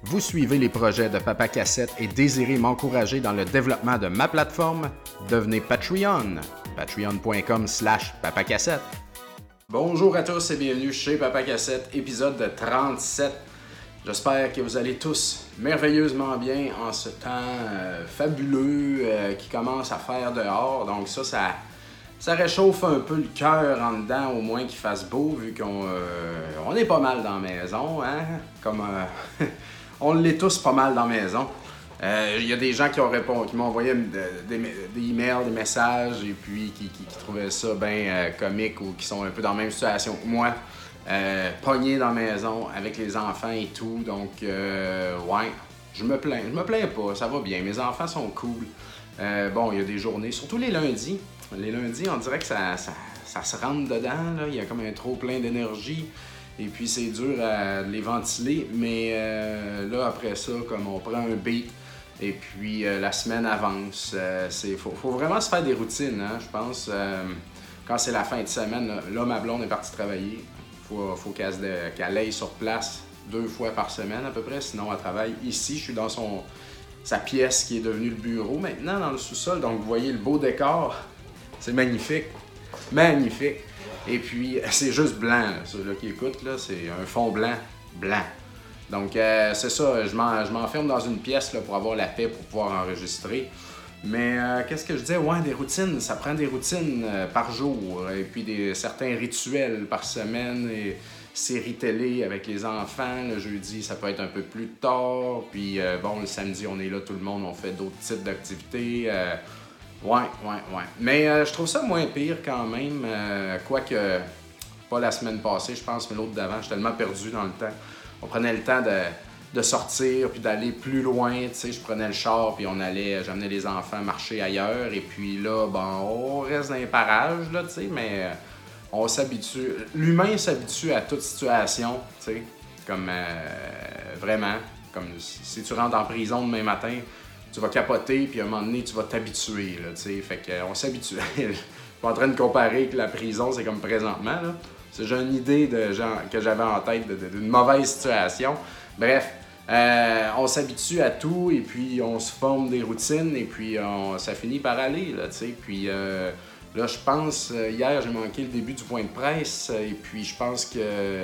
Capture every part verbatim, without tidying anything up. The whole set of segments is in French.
Vous suivez les projets de Papa Cassette et désirez m'encourager dans le développement de ma plateforme? Devenez Patreon. Patreon.com slash papacassette. Bonjour à tous et bienvenue chez Papa Cassette, épisode de trente-sept. J'espère que vous allez tous merveilleusement bien en ce temps euh, fabuleux euh, qui commence à faire dehors. Donc ça, ça, ça réchauffe un peu le cœur en dedans, au moins qu'il fasse beau, vu qu'on euh, on est pas mal dans la maison, hein? Comme euh, on l'est tous pas mal dans la maison. Il euh, y a des gens qui ont répondu, qui m'ont envoyé des, des emails, des messages, et puis qui, qui, qui trouvaient ça bien euh, comique ou qui sont un peu dans la même situation que moi. Euh, pogné dans la maison avec les enfants et tout, donc euh, ouais, je me plains, je me plains pas, ça va bien, mes enfants sont cool. Euh, bon, il y a des journées, surtout les lundis, les lundis on dirait que ça, ça, ça se rentre dedans, là. Il y a comme un trop plein d'énergie, et puis c'est dur à les ventiler, mais euh, là après ça, comme on prend un beat, et puis euh, la semaine avance, euh, c'est, faut, faut vraiment se faire des routines, hein, je pense, euh, quand c'est la fin de semaine, là, là ma blonde est partie travailler. Faut, faut qu'elle, qu'elle aille sur place deux fois par semaine à peu près, sinon elle travaille ici. Je suis dans son, sa pièce qui est devenue le bureau maintenant, dans le sous-sol. Donc vous voyez le beau décor, c'est magnifique, magnifique. Et puis c'est juste blanc, là, ceux-là qui écoutent, là, c'est un fond blanc, blanc. Donc euh, c'est ça, je, m'en, je m'enferme dans une pièce là, pour avoir la paix, pour pouvoir enregistrer. Mais euh, qu'est-ce que je disais? Ouais, des routines, ça prend des routines euh, par jour, et puis des, certains rituels par semaine, et séries télé avec les enfants. Le jeudi, ça peut être un peu plus tard, puis euh, bon, le samedi, on est là, tout le monde, on fait d'autres types d'activités. Euh, ouais, ouais, ouais. Mais euh, je trouve ça moins pire quand même, euh, quoique, pas la semaine passée, je pense, mais l'autre d'avant, je suis tellement perdu dans le temps. On prenait le temps de... de sortir puis d'aller plus loin, tu sais, je prenais le char puis on allait, j'amenais les enfants marcher ailleurs et puis là, bon, on reste dans les parages, là, tu sais, mais on s'habitue, l'humain s'habitue à toute situation, tu sais, comme euh, vraiment, comme si tu rentres en prison demain matin, tu vas capoter puis à un moment donné, tu vas t'habituer, là, tu sais, fait qu'on s'habitue. Je suis pas en train de comparer que la prison, c'est comme présentement, là, c'est j'ai une idée de genre, que j'avais en tête de, de, d'une mauvaise situation. Bref, euh, on s'habitue à tout et puis on se forme des routines et puis on, ça finit par aller, là, tu sais. Puis euh, là, je pense, hier, j'ai manqué le début du point de presse et puis je pense que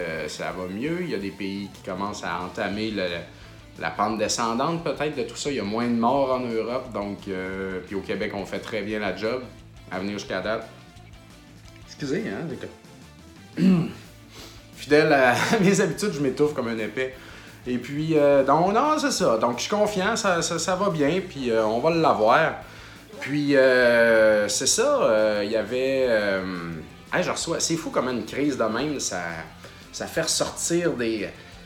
ça va mieux. Il y a des pays qui commencent à entamer le, la pente descendante peut-être de tout ça. Il y a moins de morts en Europe, donc, euh, puis au Québec, on fait très bien la job à venir jusqu'à date. Excusez, hein, fidèle à mes habitudes, je m'étouffe comme un épais. Et puis, euh, donc, non, c'est ça. Donc, je suis confiant, ça, ça, ça va bien, puis euh, on va l'avoir. Puis, euh, c'est ça, il euh, y avait... Euh, hey, je reçois... C'est fou comment une crise de même, ça, ça fait ressortir des...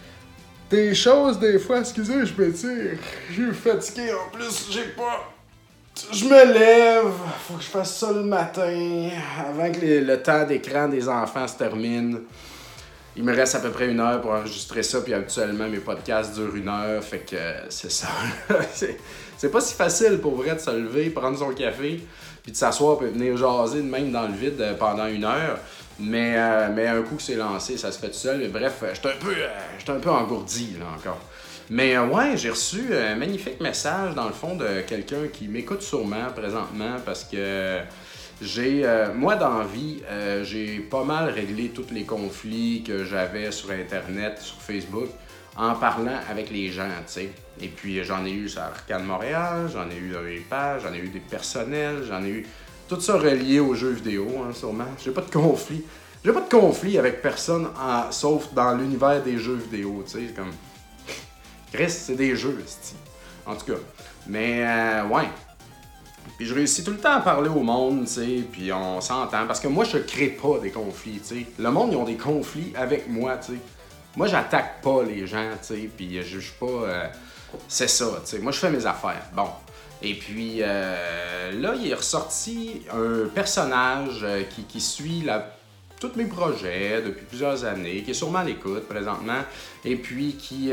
Des choses, des fois. Excusez, je m'étire. Je suis fatigué, en plus, j'ai pas... Je me lève, faut que je fasse ça le matin, avant que les, le temps d'écran des enfants se termine. Il me reste à peu près une heure pour enregistrer ça, puis habituellement, mes podcasts durent une heure, fait que euh, c'est ça. c'est, c'est pas si facile pour vrai de se lever, prendre son café, puis de s'asseoir, puis venir jaser de même dans le vide euh, pendant une heure. Mais, euh, mais un coup que c'est lancé, ça se fait tout seul. Mais bref, j'étais un peu, euh, j'étais un peu engourdi, là, encore. Mais euh, ouais, j'ai reçu un magnifique message, dans le fond, de quelqu'un qui m'écoute sûrement présentement, parce que... J'ai, euh, moi, dans la vie, euh, j'ai pas mal réglé tous les conflits que j'avais sur Internet, sur Facebook, en parlant avec les gens, tu sais. Et puis, j'en ai eu sur Arcade Montréal, j'en ai eu dans les pages, j'en ai eu des personnels, j'en ai eu tout ça relié aux jeux vidéo, hein, sûrement. J'ai pas de conflit. J'ai pas de conflit avec personne, en, sauf dans l'univers des jeux vidéo, tu sais. Comme... Chris, c'est des jeux, c'est... En tout cas. Mais, euh, ouais. Puis je réussis tout le temps à parler au monde, tu sais, puis on s'entend. Parce que moi, je crée pas des conflits, tu sais. Le monde, ils ont des conflits avec moi, tu sais. Moi, j'attaque pas les gens, tu sais, puis je juge pas... Euh... C'est ça, tu sais. Moi, je fais mes affaires. Bon. Et puis, euh, là, il est ressorti un personnage euh, qui, qui suit la... tous mes projets depuis plusieurs années, qui est sûrement à l'écoute présentement, et puis qui,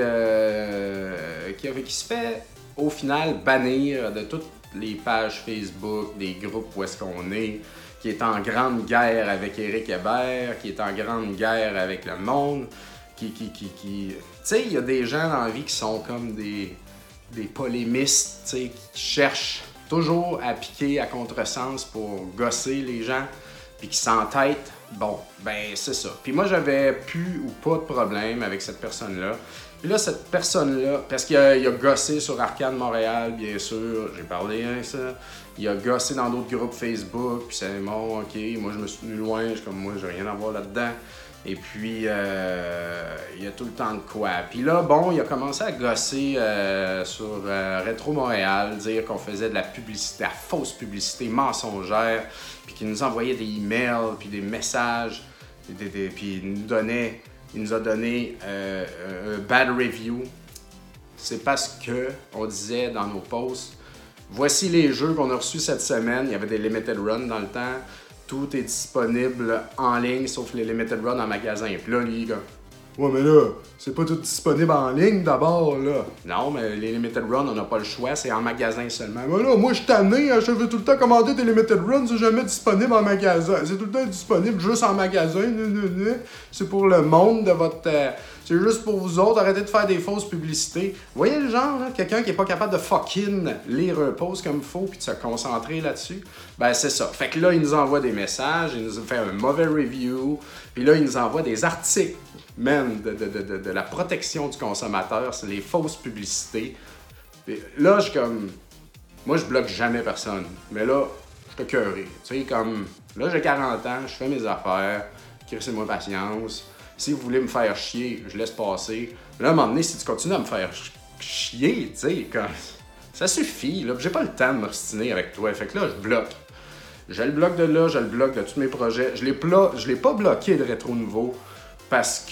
euh, qui, qui se fait, au final, bannir de toutes les pages Facebook, des groupes où est-ce qu'on est, qui est en grande guerre avec Éric Hébert, qui est en grande guerre avec le monde. qui, qui, qui, qui... Tu sais, il y a des gens dans la vie qui sont comme des, des polémistes, tu sais, qui cherchent toujours à piquer à contresens pour gosser les gens, puis qui s'entêtent. Bon, ben c'est ça. Puis moi, j'avais plus ou pas de problème avec cette personne-là. Puis là, cette personne-là, parce qu'il a, il a gossé sur Arcade Montréal, bien sûr, j'ai parlé avec ça. Il a gossé dans d'autres groupes Facebook, puis c'est bon, ok, moi je me suis tenu loin, je suis comme moi, j'ai rien à voir là-dedans. Et puis, euh, il y a tout le temps de quoi. Puis là, bon, il a commencé à gosser euh, sur euh, Rétro Montréal, dire qu'on faisait de la publicité, la fausse publicité mensongère, puis qu'il nous envoyait des emails, puis des messages, des, des, puis il nous donnait, il nous a donné euh, un bad review. C'est parce que on disait dans nos posts, voici les jeux qu'on a reçus cette semaine. Il y avait des limited runs dans le temps. Tout est disponible en ligne, sauf les limited runs en magasin. Puis là, lui, comme, ouais, mais là, c'est pas tout disponible en ligne d'abord, là. Non, mais les limited runs, on n'a pas le choix, c'est en magasin seulement. Mais là, moi, je suis tanné, hein, je veux tout le temps commander des limited runs, c'est jamais disponible en magasin. C'est tout le temps disponible juste en magasin. C'est pour le monde de votre... Euh, c'est juste pour vous autres, arrêtez de faire des fausses publicités. Vous voyez le genre, là, quelqu'un qui est pas capable de fucking lire un post comme il faut puis de se concentrer là-dessus? Ben c'est ça. Fait que là, il nous envoie des messages, il nous fait un mauvais review, puis là, il nous envoie des articles, man, de, de, de, de, de la protection du consommateur, c'est les fausses publicités. Puis là, je suis comme... Moi, je bloque jamais personne. Mais là, je suis écœuré. Tu sais, comme... Là, j'ai quarante ans, je fais mes affaires, crissez-moi patience. Si vous voulez me faire chier, je laisse passer. Là, à un moment donné, si tu continues à me faire chier, tu sais, comme... ça suffit, là. J'ai pas le temps de m'obstiner avec toi. Fait que là, je bloque. Je le bloque de là, je le bloque de tous mes projets. Je l'ai, pla... je l'ai pas bloqué de Rétro Nouveau parce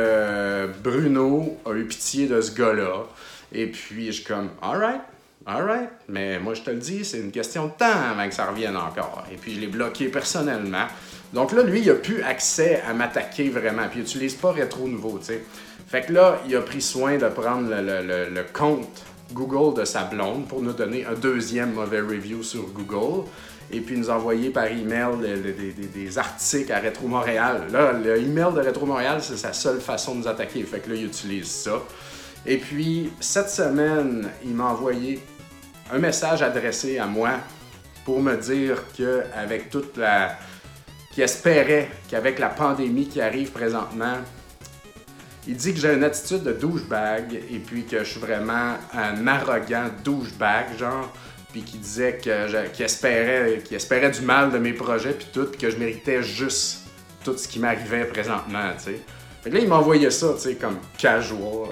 que Bruno a eu pitié de ce gars-là. Et puis, je suis comme, alright, alright. Mais moi, je te le dis, c'est une question de temps avant que ça revienne encore. Et puis, je l'ai bloqué personnellement. Donc là, lui, il n'a plus accès à m'attaquer vraiment. Puis il n'utilise pas Rétro Nouveau, tu sais. Fait que là, il a pris soin de prendre le, le, le, le compte Google de sa blonde pour nous donner un deuxième mauvais review sur Google. Et puis nous envoyer par email des, des, des, des articles à Rétro Montréal. Là, le email de Rétro Montréal, c'est sa seule façon de nous attaquer. Fait que là, il utilise ça. Et puis, cette semaine, il m'a envoyé un message adressé à moi pour me dire qu'avec toute la... qu'il espérait qu'avec la pandémie qui arrive présentement, il dit que j'ai une attitude de douchebag et puis que je suis vraiment un arrogant douchebag, genre, puis qu'il disait que je, qu'il espérait, qu'il espérait du mal de mes projets puis tout, puis que je méritais juste tout ce qui m'arrivait présentement, tu sais. Fait que là, il m'envoyait ça, tu sais, comme casual.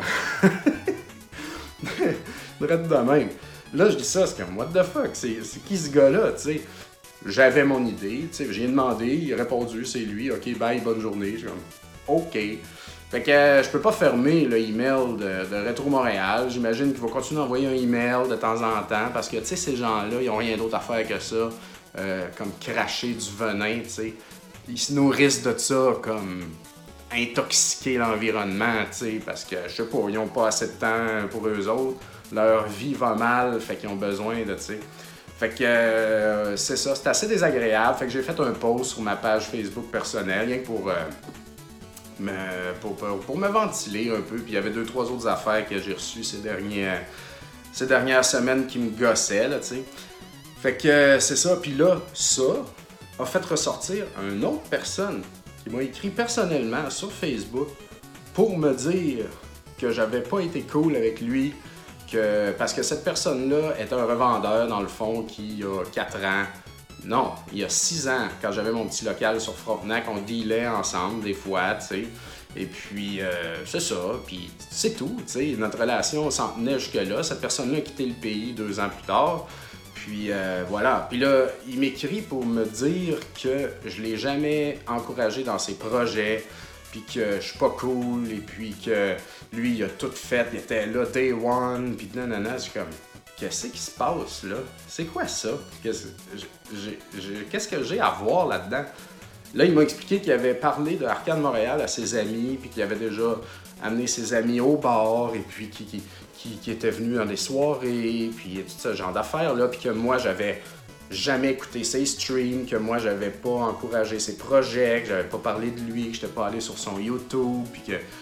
Drette de même. Là, je dis ça, c'est comme, what the fuck, c'est, c'est qui ce gars-là, tu sais? J'avais mon idée, tu sais, j'ai demandé, il a répondu, c'est lui, ok, bye, bonne journée. Je suis comme, ok. Fait que euh, je peux pas fermer le email de, de Rétro Montréal. J'imagine qu'il va continuer à envoyer un email de temps en temps parce que, tu sais, ces gens-là, ils ont rien d'autre à faire que ça, euh, comme cracher du venin, tu sais. Ils se nourrissent de ça, comme intoxiquer l'environnement, tu sais, parce que, je sais pas, ils ont pas assez de temps pour eux autres. Leur vie va mal, fait qu'ils ont besoin de, tu sais. Fait que euh, c'est ça, c'est assez désagréable. Fait que j'ai fait un post sur ma page Facebook personnelle, rien que pour, euh, me, pour, pour, pour me ventiler un peu. Puis il y avait deux, trois autres affaires que j'ai reçues ces, derniers, ces dernières semaines qui me gossaient, là, tu sais. Fait que euh, c'est ça. Puis là, ça a fait ressortir une autre personne qui m'a écrit personnellement sur Facebook pour me dire que j'avais pas été cool avec lui. Que, parce que cette personne-là est un revendeur, dans le fond, qui a quatre ans. Non, il y a six ans, quand j'avais mon petit local sur Frontenac, on dealait ensemble des fois, tu sais. Et puis, euh, c'est ça, puis c'est tout, tu sais. Notre relation s'en tenait jusque-là. Cette personne-là a quitté le pays deux ans plus tard. Puis euh, voilà. Puis là, il m'écrit pour me dire que je l'ai jamais encouragé dans ses projets, puis que je suis pas cool, et puis que lui, il a tout fait, il était là, day one, puis nanana, je suis comme, qu'est-ce qui se passe, là? C'est quoi ça? Qu'est-ce, j'ai, j'ai, qu'est-ce que j'ai à voir là-dedans? Là, il m'a expliqué qu'il avait parlé de Arcade Montréal à ses amis, puis qu'il avait déjà amené ses amis au bar, et puis qu'il qui, qui, qui était venu dans des soirées, puis tout ce genre d'affaires-là, puis que moi, j'avais jamais écouté ses streams, que moi, j'avais pas encouragé ses projets, que j'avais pas parlé de lui, que j'étais pas allé sur son YouTube, puis que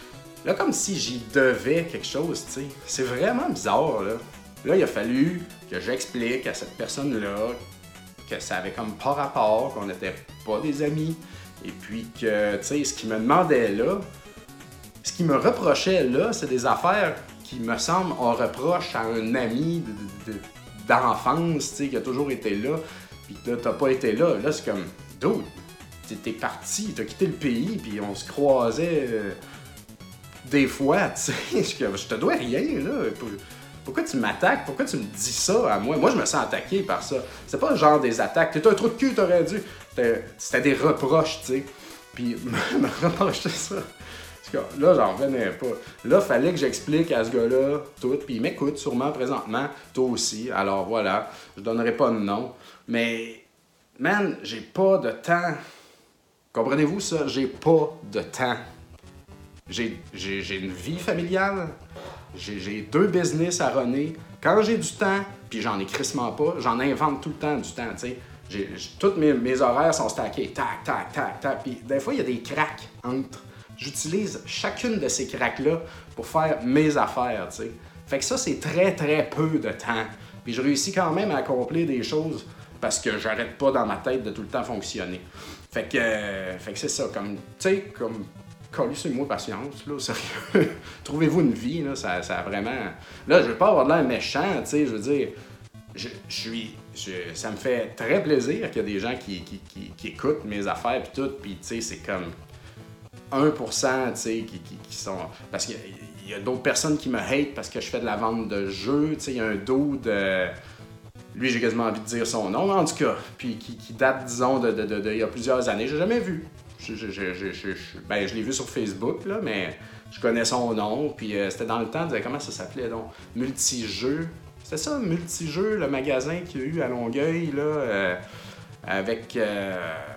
Là, comme si j'y devais quelque chose, tu sais. C'est vraiment bizarre, là. Là, il a fallu que j'explique à cette personne-là que ça avait comme pas rapport, qu'on n'était pas des amis. Et puis que, tu sais, ce qu'il me demandait là, ce qu'il me reprochait là, c'est des affaires qui, me semblent, on reproche à un ami de, de, d'enfance, tu sais, qui a toujours été là, puis que là, t'as pas été là. Là, c'est comme, dude, t'es parti, t'as quitté le pays, puis on se croisait euh, des fois, tu sais. Je te dois rien, là. Pourquoi tu m'attaques? Pourquoi tu me dis ça à moi? Moi, je me sens attaqué par ça. C'est pas le genre des attaques. T'es un trou de cul, t'aurais dû. C'était, c'était des reproches, tu sais. Puis, me reprocher ça. Là, j'en revenais pas. Là, fallait que j'explique à ce gars-là tout. Puis, il m'écoute sûrement présentement. Toi aussi. Alors, voilà. Je donnerai pas de nom. Mais, man, j'ai pas de temps. Comprenez-vous ça? J'ai pas de temps. J'ai, j'ai, j'ai une vie familiale. J'ai, j'ai deux business à runner. Quand j'ai du temps, puis j'en ai crissement pas, j'en invente tout le temps du temps, tu sais. J'ai, j'ai, tous mes, mes horaires sont stackés. Tac, tac, tac, tac. Puis des fois, il y a des cracks entre. J'utilise chacune de ces cracks-là pour faire mes affaires, tu sais. Fait que ça, c'est très, très peu de temps. Puis je réussis quand même à accomplir des choses parce que j'arrête pas dans ma tête de tout le temps fonctionner. Fait que, euh, fait que c'est ça, comme, tu sais, comme, collez-moi patience, là, sérieux. Trouvez-vous une vie, là, ça, ça a vraiment... Là, je veux pas avoir de l'air méchant, tu sais, je veux dire, je, je suis... Je, ça me fait très plaisir qu'il y a des gens qui, qui, qui, qui écoutent mes affaires puis tout, puis tu sais, c'est comme un pour cent, tu sais, qui, qui, qui sont... Parce qu'il y, y a d'autres personnes qui me hate parce que je fais de la vente de jeux, tu sais, il y a un dude... Euh, lui, j'ai quasiment envie de dire son nom, en tout cas, puis qui, qui date, disons, de, de, de, de, il y a plusieurs années, j'ai jamais vu. Je, je, je, je, je, ben, je l'ai vu sur Facebook, là, mais je connais son nom. Puis euh, c'était dans le temps de... Comment ça s'appelait, donc? Multijeux. C'était ça, Multijeux, le magasin qu'il y a eu à Longueuil, là, euh, avec euh,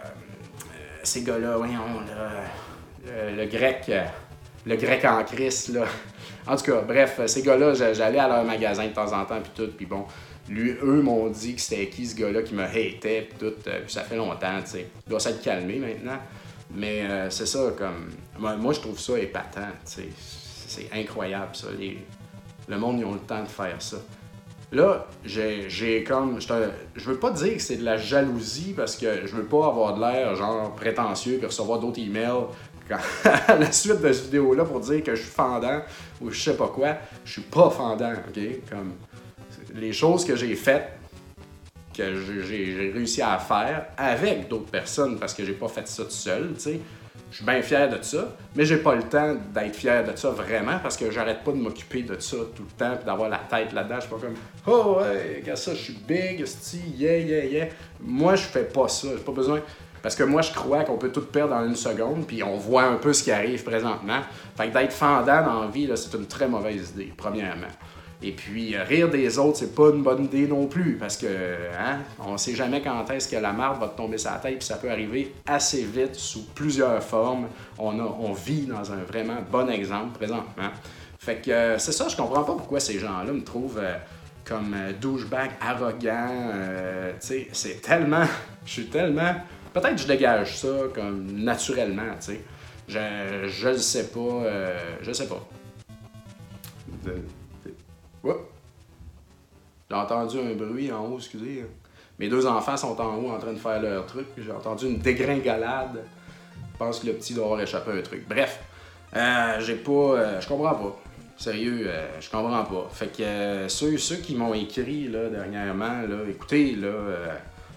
ces gars-là, voyons, là, le, le grec, euh, le grec en Christ, là. En tout cas, bref, ces gars-là, j'allais à leur magasin de temps en temps, puis tout, puis bon... Lui, eux m'ont dit que c'était qui ce gars-là qui me hatait, puis tout, euh, puis ça fait longtemps, tu sais. Il doit s'être calmé maintenant. Mais euh, c'est ça, comme... Moi, moi, je trouve ça épatant, tu sais. C'est incroyable, ça. Les... Le monde, ils ont le temps de faire ça. Là, j'ai, j'ai comme... Je, te... je veux pas dire que c'est de la jalousie, parce que je veux pas avoir de l'air, genre, prétentieux, puis recevoir d'autres emails quand... à la suite de cette vidéo-là pour dire que je suis fendant, ou je sais pas quoi. Je suis pas fendant, OK? Comme... Les choses que j'ai faites, que j'ai, j'ai réussi à faire avec d'autres personnes, parce que j'ai pas fait ça tout seul, tu sais. Je suis bien fier de ça, mais j'ai pas le temps d'être fier de ça vraiment, parce que j'arrête pas de m'occuper de ça tout le temps, puis d'avoir la tête là-dedans. Je suis pas comme « Oh ouais, regarde ça, je suis big, esti, yeah, yeah, yeah ». Moi, je fais pas ça, j'ai pas besoin... Parce que moi, je crois qu'on peut tout perdre en une seconde, puis on voit un peu ce qui arrive présentement. Fait que d'être fendant dans la vie, là, c'est une très mauvaise idée, premièrement. Et puis, rire des autres, c'est pas une bonne idée non plus, parce que, hein, on sait jamais quand est-ce que la marde va te tomber sur la tête, puis ça peut arriver assez vite, sous plusieurs formes. On, a, on vit dans un vraiment bon exemple présentement. Fait que, euh, c'est ça, je comprends pas pourquoi ces gens-là me trouvent euh, comme euh, douchebag, arrogant, euh, tu sais, c'est tellement, je suis tellement, peut-être que je dégage ça comme naturellement, tu sais. Je, je le sais pas, euh, je sais pas. De... Oups. J'ai entendu un bruit en haut, excusez. Mes deux enfants sont en haut en train de faire leur truc. J'ai entendu une dégringolade. Je pense que le petit doit avoir échappé un truc. Bref, euh, j'ai pas... Euh, je comprends pas. Sérieux, euh, je comprends pas. Fait que euh, ceux, ceux qui m'ont écrit là, dernièrement, là, écoutez, là, euh,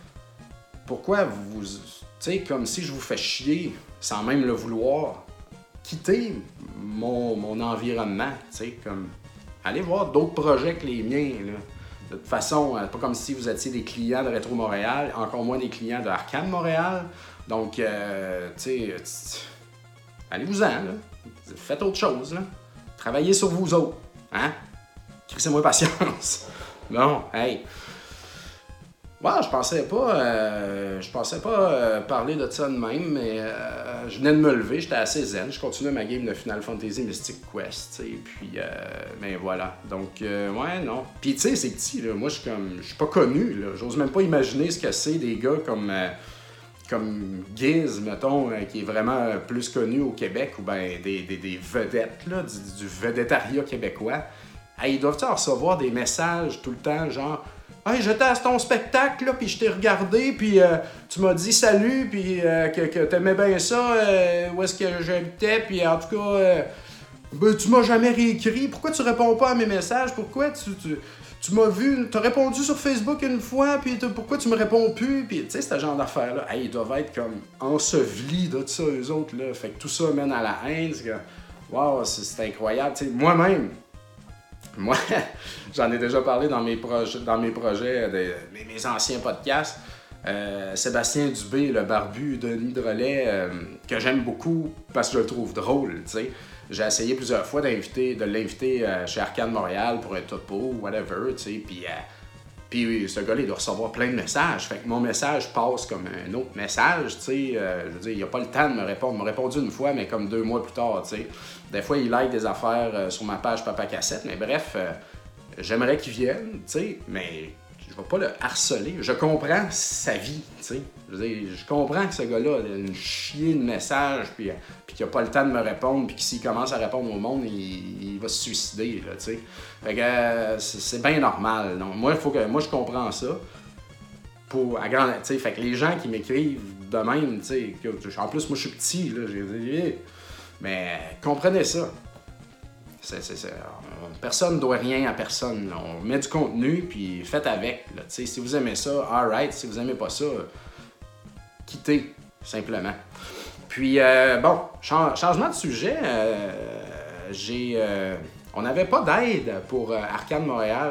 pourquoi vous... Tu sais, comme si je vous fais chier sans même le vouloir, quitter mon, mon environnement, tu sais, comme... Allez voir d'autres projets que les miens, là. De toute façon, c'est pas comme si vous étiez des clients de Rétro Montréal, encore moins des clients de Arcade Montréal. Donc, euh, tu sais, allez-vous-en, là. Faites autre chose, là. Travaillez sur vous autres, hein? Crissez-moi patience. Bon, hey. Ouais, je pensais pas, euh, je pensais pas euh, parler de ça de même, mais euh, je venais de me lever, j'étais assez zen, je continuais ma game de Final Fantasy Mystic Quest, tu sais, puis, euh, ben voilà, donc, euh, ouais, non. Puis, tu sais, c'est petit, là, moi, je suis comme, je suis pas connu, là, j'ose même pas imaginer ce que c'est des gars comme, euh, comme Giz, mettons, euh, qui est vraiment plus connu au Québec, ou ben des, des, des vedettes, là, du, du vedettariat québécois, hey, ils doivent recevoir des messages tout le temps, genre « Hey, j'étais à ton spectacle, là, puis je t'ai regardé, puis euh, tu m'as dit salut, puis euh, que, que t'aimais bien ça, euh, où est-ce que j'habitais, puis en tout cas, euh, ben, tu m'as jamais réécrit, pourquoi tu réponds pas à mes messages, pourquoi tu... tu Tu m'as vu, t'as répondu sur Facebook une fois, puis pourquoi tu me réponds plus? Puis tu sais, ce genre d'affaires-là, hey, ils doivent être comme ensevelis de ça, eux autres, là. Fait que tout ça mène à la haine. C'est que, wow, c'est, c'est incroyable. T'sais, moi-même, moi, j'en ai déjà parlé dans mes, proje- dans mes projets, de, mes, mes anciens podcasts. Euh, Sébastien Dubé, le barbu de Denis Drolet, euh, que j'aime beaucoup parce que je le trouve drôle, tu sais. J'ai essayé plusieurs fois d'inviter, de l'inviter euh, chez Arcade Montréal pour un topo ou whatever, tu sais, puis, euh, puis ce gars-là, il doit recevoir plein de messages. Fait que mon message passe comme un autre message, tu sais. Euh, je veux dire, il n'a pas le temps de me répondre. Il m'a répondu une fois, mais comme deux mois plus tard, tu sais. Des fois, il like des affaires euh, sur ma page Papa Cassette, mais bref, euh, j'aimerais qu'il vienne, tu sais, mais je vais pas le harceler. Je comprends sa vie, tu sais. Je veux dire, je comprends que ce gars-là a une chier de messages, puis, puis qu'il n'a pas le temps de me répondre, puis que s'il commence à répondre au monde, il, il va se suicider, là, tu sais. Fait que euh, c'est, c'est bien normal. Donc, moi, faut que, moi, je comprends ça. Pour, à grand, tu sais, fait que les gens qui m'écrivent de même, tu sais, en plus, moi, je suis petit, là, j'ai dit, mais comprenez ça. C'est, c'est, c'est, personne ne doit rien à personne. Là. On met du contenu, puis faites avec. Là. Si vous aimez ça, alright. Si vous aimez pas ça, quittez, simplement. Puis, euh, bon, ch- changement de sujet. Euh, j'ai, euh, on n'avait pas d'aide pour euh, Arcade Montréal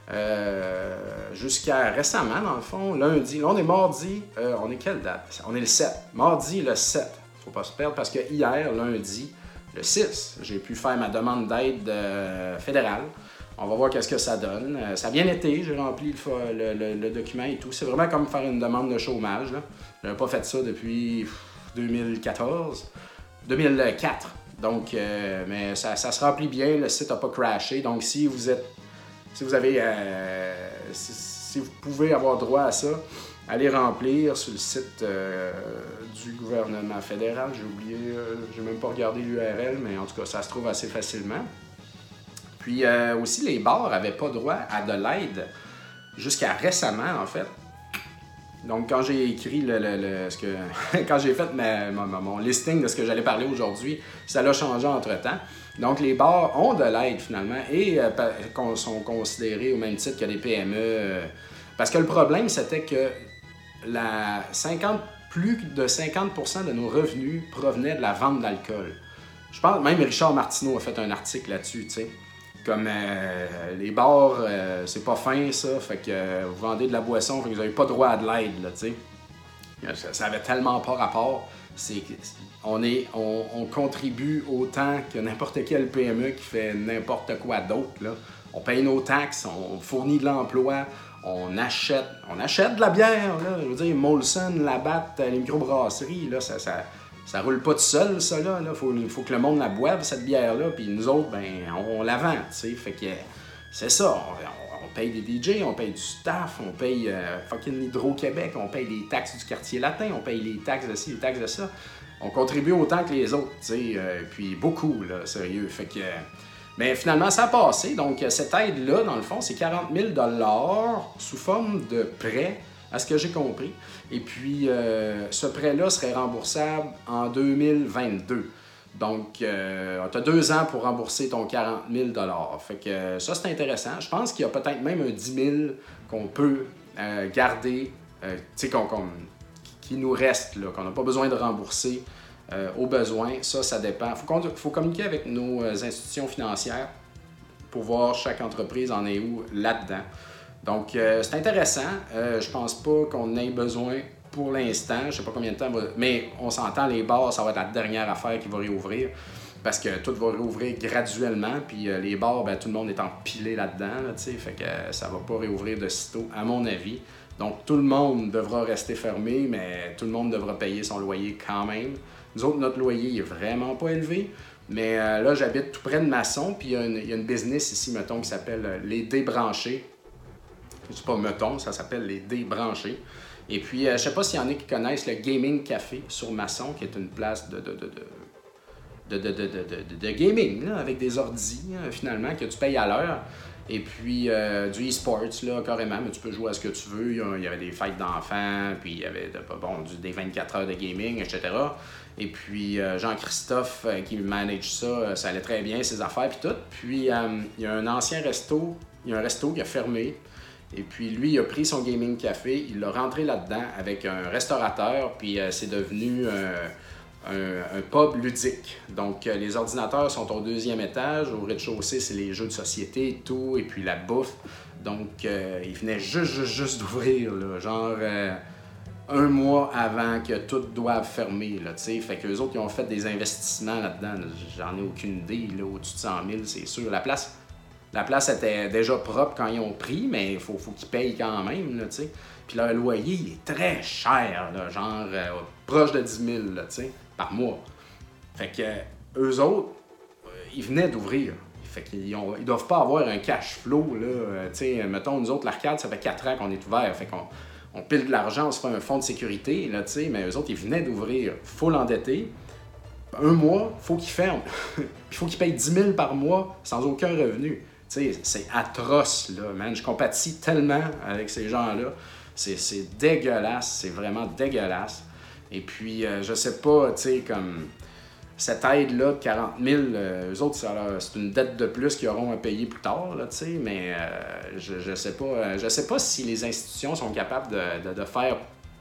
euh, jusqu'à récemment, dans le fond, lundi. Là, on est mardi. Euh, on est quelle date? On est le sept. Mardi, le sept. Faut pas se perdre parce que hier, lundi, le six, j'ai pu faire ma demande d'aide euh, fédérale. On va voir qu'est-ce que ça donne. Euh, ça a bien été, j'ai rempli le, le, le, le document et tout. C'est vraiment comme faire une demande de chômage. Je n'avais pas fait ça depuis deux mille quatorze, deux mille quatre. Donc, euh, mais ça, ça se remplit bien, le site n'a pas crashé. Donc, si vous êtes, si vous avez, euh, si, si vous pouvez avoir droit à ça, allez remplir sur le site euh, du gouvernement fédéral. J'ai oublié, euh, j'ai même pas regardé l'U R L, mais en tout cas, ça se trouve assez facilement. Puis euh, aussi, les bars n'avaient pas droit à de l'aide jusqu'à récemment, en fait. Donc, quand j'ai écrit le, le, le ce que, quand j'ai fait ma, ma, mon listing de ce que j'allais parler aujourd'hui, ça l'a changé entre-temps. Donc, les bars ont de l'aide, finalement, et euh, sont considérés au même titre que les P M E. Euh, parce que le problème, c'était que la cinquante, plus de cinquante pour cent de nos revenus provenaient de la vente d'alcool. Je pense que même Richard Martineau a fait un article là-dessus, tu sais. Comme euh, les bars, euh, c'est pas fin ça, fait que euh, vous vendez de la boisson, fait que vous n'avez pas droit à de l'aide, là, tu sais. Ça, ça avait tellement pas rapport. C'est, on, est, on, on contribue autant que n'importe quel P M E qui fait n'importe quoi d'autre, là. On paye nos taxes, on fournit de l'emploi, on achète, on achète de la bière, là. Je veux dire, Molson, Labatt, les microbrasseries, là, ça, ça, ça roule pas tout seul, ça, là. Il faut, faut que le monde la boive, cette bière-là, puis nous autres, ben, on, on la vend, tu sais. Fait que c'est ça, on, on paye des D J, on paye du staff, on paye euh, fucking Hydro-Québec, on paye les taxes du quartier latin, on paye les taxes de ci, les taxes de ça. On contribue autant que les autres, tu sais, euh, puis beaucoup, là, sérieux. Fait que... Mais finalement, ça a passé. Donc, cette aide-là, dans le fond, c'est quarante mille dollars sous forme de prêt, à ce que j'ai compris. Et puis, euh, ce prêt-là serait remboursable en deux mille vingt-deux. Donc, euh, tu as deux ans pour rembourser ton quarante mille dollars. Fait que euh, ça, c'est intéressant. Je pense qu'il y a peut-être même un dix mille qu'on peut euh, garder, euh, tu sais, qu'on, qu'on, qui nous reste, là, qu'on n'a pas besoin de rembourser. Euh, au besoin, ça, ça dépend. Il faut, faut communiquer avec nos euh, institutions financières pour voir chaque entreprise en est où là-dedans. Donc, euh, c'est intéressant. Euh, je pense pas qu'on ait besoin pour l'instant. Je sais pas combien de temps, va... mais on s'entend, les bars, ça va être la dernière affaire qui va réouvrir parce que tout va réouvrir graduellement. Puis euh, les bars, ben, tout le monde est empilé là-dedans. Là, fait que euh, ça va pas réouvrir de sitôt, à mon avis. Donc, tout le monde devra rester fermé, mais tout le monde devra payer son loyer quand même. Nous autres, notre loyer est vraiment pas élevé, mais euh, là, j'habite tout près de Masson, puis il y a une, il y a une business ici, mettons, qui s'appelle euh, Les Débranchés. C'est pas mettons, ça s'appelle Les Débranchés. Et puis, euh, je sais pas s'il y en a qui connaissent le Gaming Café sur Masson, qui est une place de, de, de, de De, de, de, de, de, de gaming, là, avec des ordis, hein, finalement, que tu payes à l'heure. Et puis, euh, du e-sports, là, carrément, mais tu peux jouer à ce que tu veux. Il y avait des fêtes d'enfants, puis il y avait de, bon, du, des vingt-quatre heures de gaming, et cetera. Et puis, euh, Jean-Christophe, euh, qui manage ça, euh, ça allait très bien, ses affaires, puis tout. Puis, euh, il y a un ancien resto, il y a un resto qui a fermé. Et puis, lui, il a pris son gaming café, il l'a rentré là-dedans avec un restaurateur, puis euh, c'est devenu... Euh, Un, un pub ludique. Donc, euh, les ordinateurs sont au deuxième étage. Au rez-de-chaussée, c'est les jeux de société et tout, et puis la bouffe. Donc, euh, ils venaient juste, juste, juste d'ouvrir, là, genre euh, un mois avant que tout doive fermer, là, tu sais. Fait qu'eux autres, ils ont fait des investissements là-dedans. Là. J'en ai aucune idée, là, au-dessus de cent mille, c'est sûr. La place, la place était déjà propre quand ils ont pris, mais il faut, faut qu'ils payent quand même, là, tu sais. Puis leur loyer, il est très cher, là, genre euh, proche de dix mille, là, tu sais, par mois. Fait que euh, eux autres, euh, ils venaient d'ouvrir. Fait qu'ils ont, ils doivent pas avoir un cash flow, là. Euh, tu sais, mettons, nous autres, l'arcade, ça fait quatre ans qu'on est ouvert. Fait qu'on on pile de l'argent, on se fait un fonds de sécurité, là, tu sais, mais eux autres, ils venaient d'ouvrir. Faut l'endetter. Un mois, faut qu'ils ferment. Il faut qu'ils payent dix mille par mois sans aucun revenu. Tu sais, c'est atroce, là, man. Je compatis tellement avec ces gens-là. C'est, c'est dégueulasse, c'est vraiment dégueulasse. Et puis, euh, je sais pas, tu sais, comme cette aide-là de quarante mille, euh, eux autres, ça, là, c'est une dette de plus qu'ils auront à payer plus tard, là, tu sais, mais euh, je, je sais pas, euh, je sais pas si les institutions sont capables de, de, de faire,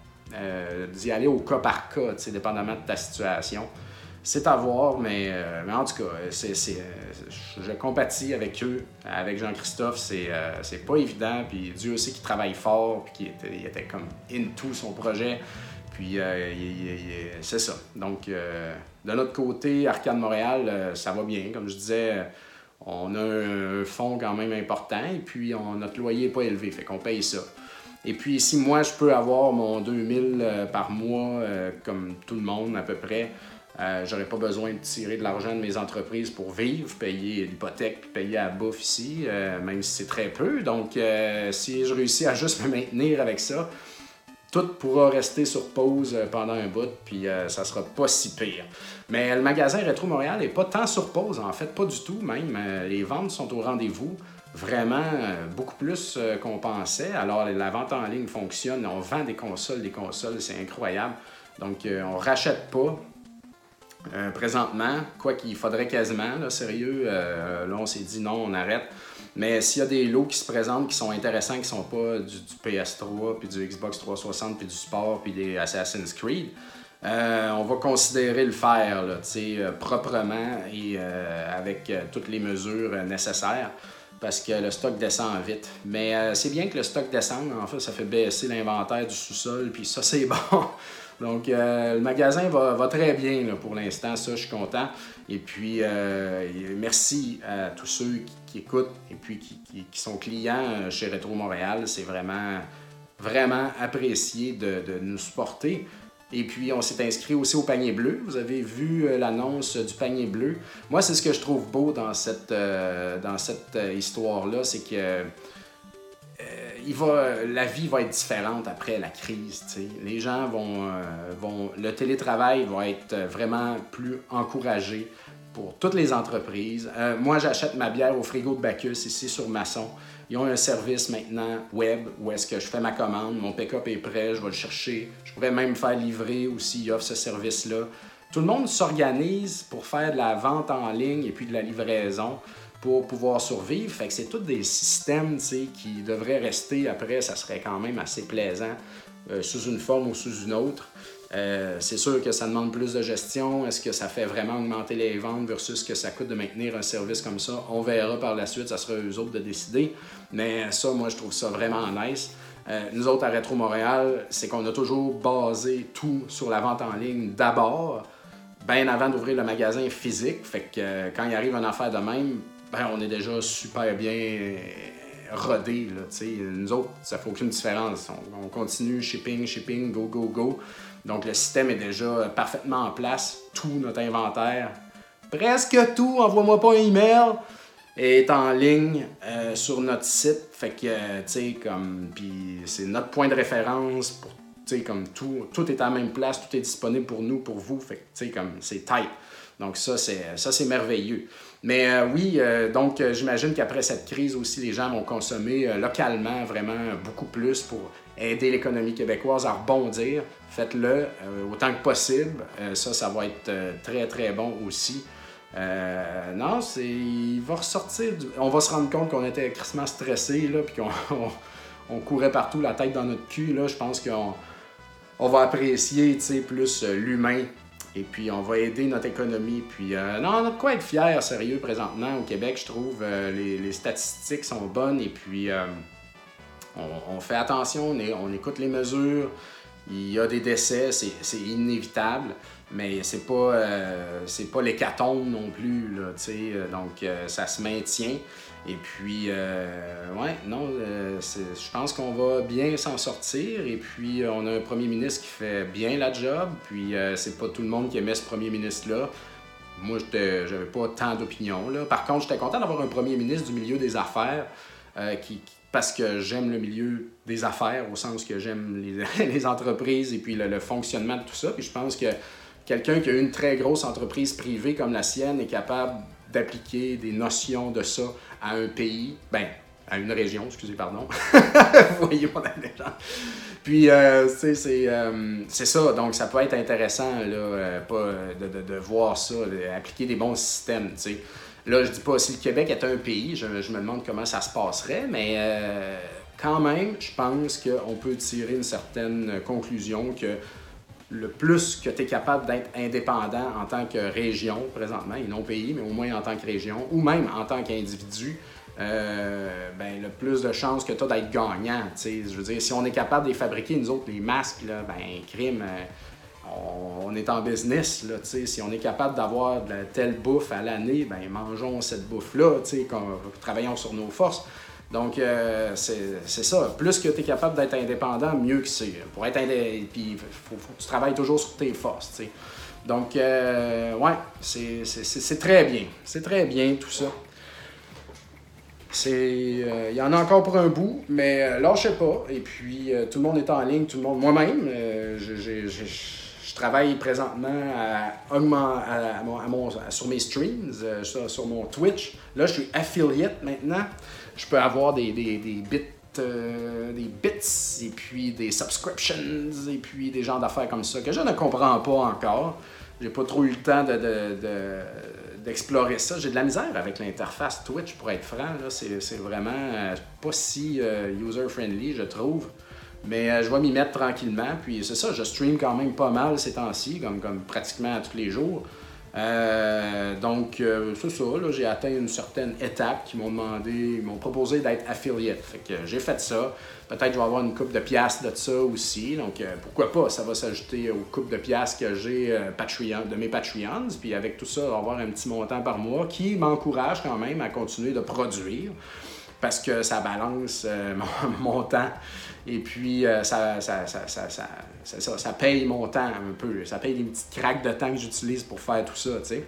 euh, d'y aller au cas par cas, tu sais, dépendamment de ta situation. C'est à voir, mais, euh, mais en tout cas, c'est, c'est, euh, je compatis avec eux, avec Jean-Christophe, c'est, euh, c'est pas évident, puis Dieu sait qu'il travaille fort, puis qu'il était, il était comme into son projet, puis euh, il, il, il, c'est ça. Donc, euh, de notre côté, Arcade Montréal, euh, ça va bien, comme je disais, on a un, un fonds quand même important, et puis on, notre loyer n'est pas élevé, fait qu'on paye ça. Et puis, si moi, je peux avoir mon deux mille euh, par mois, euh, comme tout le monde à peu près, Euh, j'aurais pas besoin de tirer de l'argent de mes entreprises pour vivre, payer l'hypothèque puis payer la bouffe ici, euh, même si c'est très peu. Donc, euh, si je réussis à juste me maintenir avec ça, tout pourra rester sur pause pendant un bout, puis euh, ça sera pas si pire. Mais le magasin Rétro Montréal n'est pas tant sur pause, en fait, pas du tout même. Euh, les ventes sont au rendez-vous, vraiment euh, beaucoup plus euh, qu'on pensait. Alors, la vente en ligne fonctionne, on vend des consoles, des consoles, c'est incroyable. Donc, euh, on rachète pas. Euh, présentement, quoi qu'il faudrait quasiment, là, sérieux, euh, là on s'est dit non, on arrête. Mais s'il y a des lots qui se présentent qui sont intéressants, qui sont pas du, du P S trois, puis du Xbox trois cent soixante, puis du sport, puis des Assassin's Creed, euh, on va considérer le faire là, euh, proprement et euh, avec euh, toutes les mesures euh, nécessaires. Parce que le stock descend vite. Mais euh, c'est bien que le stock descende. En fait, ça fait baisser l'inventaire du sous-sol, puis ça, c'est bon. Donc, euh, le magasin va, va très bien là, pour l'instant. Ça, je suis content. Et puis, euh, merci à tous ceux qui, qui écoutent et puis qui, qui, qui sont clients chez Rétro Montréal. C'est vraiment, vraiment apprécié de, de nous supporter. Et puis, on s'est inscrit aussi au panier bleu. Vous avez vu euh, l'annonce du panier bleu. Moi, c'est ce que je trouve beau dans cette, euh, dans cette euh, histoire-là, c'est que euh, il va, la vie va être différente après la crise. T'sais. Les gens vont, euh, vont... Le télétravail va être vraiment plus encouragé pour toutes les entreprises. Euh, moi, j'achète ma bière au frigo de Bacchus ici sur Masson. Ils ont un service maintenant web où est-ce que je fais ma commande, mon pick-up est prêt, je vais le chercher. Je pourrais même me faire livrer aussi, ils offrent ce service-là. Tout le monde s'organise pour faire de la vente en ligne et puis de la livraison pour pouvoir survivre. Fait que c'est tous des systèmes qui devraient rester après, ça serait quand même assez plaisant euh, sous une forme ou sous une autre. Euh, c'est sûr que ça demande plus de gestion. Est-ce que ça fait vraiment augmenter les ventes versus ce que ça coûte de maintenir un service comme ça? On verra par la suite, ça sera eux autres de décider. Mais ça, moi, je trouve ça vraiment nice. Euh, nous autres, à Rétro Montréal, c'est qu'on a toujours basé tout sur la vente en ligne d'abord, bien avant d'ouvrir le magasin physique. Fait que euh, quand il arrive une affaire de même, ben, on est déjà super bien rodé. Là, nous autres, ça fait aucune différence. On, on continue shipping, shipping, go, go, go. Donc, le système est déjà parfaitement en place. Tout notre inventaire, presque tout, envoie-moi pas un email, est en ligne euh, sur notre site. Fait que, tu sais, comme, puis c'est notre point de référence pour tu sais, comme tout, tout est à la même place, tout est disponible pour nous, pour vous. Fait que, tu sais, comme c'est tight. Donc ça, c'est, ça, c'est merveilleux. Mais euh, oui, euh, donc euh, j'imagine qu'après cette crise aussi, les gens vont consommer euh, localement vraiment beaucoup plus pour aider l'économie québécoise à rebondir. Faites-le euh, autant que possible. Euh, ça, ça va être euh, très, très bon aussi. Euh, non, c'est... Il va ressortir... Du... On va se rendre compte qu'on était crissement stressés, là, puis qu'on on, on courait partout la tête dans notre cul. Là. Je pense qu'on on va apprécier, tu sais, plus euh, l'humain. Et puis, on va aider notre économie. Puis, euh, non, on a de quoi être fiers, sérieux, présentement, au Québec, je trouve. Euh, les, les statistiques sont bonnes et puis euh, on, on fait attention, on, est, on écoute les mesures. Il y a des décès, c'est, c'est inévitable, mais c'est pas, euh, c'est pas l'hécatombe non plus, là, tu sais. Donc, euh, ça se maintient. Et puis, euh, ouais, non, euh, je pense qu'on va bien s'en sortir. Et puis, on a un premier ministre qui fait bien la job. Puis, euh, c'est pas tout le monde qui aimait ce premier ministre-là. Moi, j'avais pas tant d'opinion, là. Par contre, j'étais content d'avoir un premier ministre du milieu des affaires euh, qui, qui parce que j'aime le milieu des affaires, au sens que j'aime les, les entreprises et puis le, le fonctionnement de tout ça. Puis je pense que quelqu'un qui a une très grosse entreprise privée comme la sienne est capable d'appliquer des notions de ça à un pays, ben à une région, excusez, pardon. Vous voyez mon allégeance. Puis, euh, tu sais, c'est, euh, c'est ça. Donc, ça peut être intéressant là, euh, pas, de, de, de voir ça, d'appliquer des bons systèmes, tu sais. Là, je dis pas si le Québec est un pays, je, je me demande comment ça se passerait, mais euh, quand même, je pense qu'on peut tirer une certaine conclusion que le plus que tu es capable d'être indépendant en tant que région, présentement, et non pays, mais au moins en tant que région, ou même en tant qu'individu, euh, ben, le plus de chances que tu as d'être gagnant. T'sais. Je veux dire, si on est capable de les fabriquer, nous autres, les masques, là, ben, crime... Euh, on est en business, là, si on est capable d'avoir de la telle bouffe à l'année, ben mangeons cette bouffe-là, travaillons sur nos forces. Donc, euh, c'est, c'est ça. Plus que tu es capable d'être indépendant, mieux que c'est. Pour être indépendant, puis il faut, faut que tu travailles toujours sur tes forces. T'sais. Donc, euh, ouais, c'est, c'est, c'est, c'est très bien. C'est très bien tout ça. C'est, euh, il y en a encore pour un bout, mais euh, lâchez pas. Et puis, euh, tout le monde est en ligne, tout le monde. Moi-même, euh, j'ai, j'ai, j'ai Je travaille présentement à augmenter, à, à mon, à mon, à, sur mes streams, euh, sur, sur mon Twitch. Là, je suis affiliate maintenant. Je peux avoir des, des, des bits, euh, des bits, et puis des subscriptions, et puis des genres d'affaires comme ça que je ne comprends pas encore. J'ai pas trop eu le temps de, de, de, d'explorer ça. J'ai de la misère avec l'interface Twitch, pour être franc. Là. C'est, c'est vraiment euh, pas si euh, user-friendly, je trouve. Mais euh, je vais m'y mettre tranquillement. Puis c'est ça, je stream quand même pas mal ces temps-ci, comme, comme pratiquement tous les jours. Euh, donc, euh, c'est ça, là, j'ai atteint une certaine étape qui m'ont demandé, ils m'ont proposé d'être affiliate. Fait que j'ai fait ça. Peut-être que je vais avoir une coupe de piastres de ça aussi. Donc, euh, pourquoi pas, ça va s'ajouter aux coupes de piastres que j'ai euh, Patreon, de mes Patreons. Puis avec tout ça, on va avoir un petit montant par mois qui m'encourage quand même à continuer de produire. Parce que ça balance euh, mon, mon temps. Et puis, euh, ça, ça, ça, ça, ça, ça, ça, ça paye mon temps un peu. Ça paye les petites craques de temps que j'utilise pour faire tout ça, tu sais.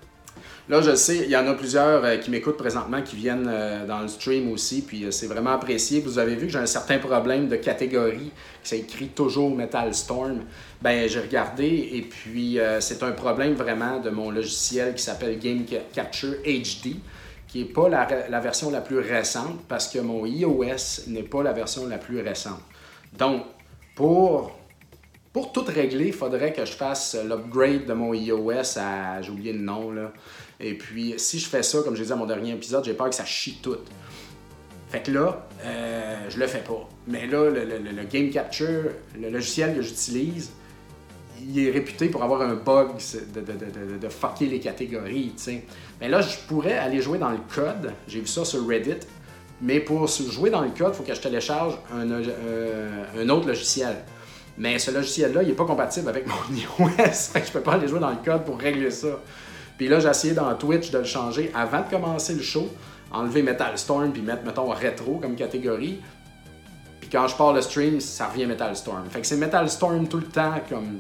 Là, je sais, il y en a plusieurs euh, qui m'écoutent présentement, qui viennent euh, dans le stream aussi, puis euh, c'est vraiment apprécié. Vous avez vu que j'ai un certain problème de catégorie, qui s'écrit toujours Metal Storm. Ben, j'ai regardé, et puis euh, c'est un problème vraiment de mon logiciel qui s'appelle Game Capture H D. Qui n'est pas la, la version la plus récente, parce que mon iOS n'est pas la version la plus récente. Donc, pour, pour tout régler, il faudrait que je fasse l'upgrade de mon iOS à... J'ai oublié le nom, là. Et puis, si je fais ça, comme je l'ai dit à mon dernier épisode, j'ai peur que ça chie tout. Fait que là, euh, je le fais pas. Mais là, le, le, le Game Capture, le logiciel que j'utilise, il est réputé pour avoir un bug de, de, de, de, de fucker les catégories, tu sais. Mais là, je pourrais aller jouer dans le code. J'ai vu ça sur Reddit. Mais pour jouer dans le code, il faut que je télécharge un, un, un autre logiciel. Mais ce logiciel-là, il n'est pas compatible avec mon iOS. Fait que je peux pas aller jouer dans le code pour régler ça. Puis là, j'ai essayé dans Twitch de le changer avant de commencer le show. Enlever Metal Storm puis mettre, mettons, rétro comme catégorie. Puis quand je pars le stream, ça revient Metal Storm. Fait que c'est Metal Storm tout le temps, comme...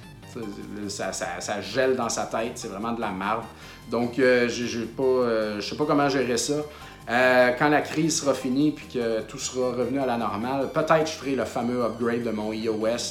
Ça, ça, ça gèle dans sa tête, c'est vraiment de la merde. Donc, euh, j'ai, j'ai pas, euh, je sais pas comment gérer ça. Euh, quand la crise sera finie puis que tout sera revenu à la normale, peut-être je ferai le fameux upgrade de mon iOS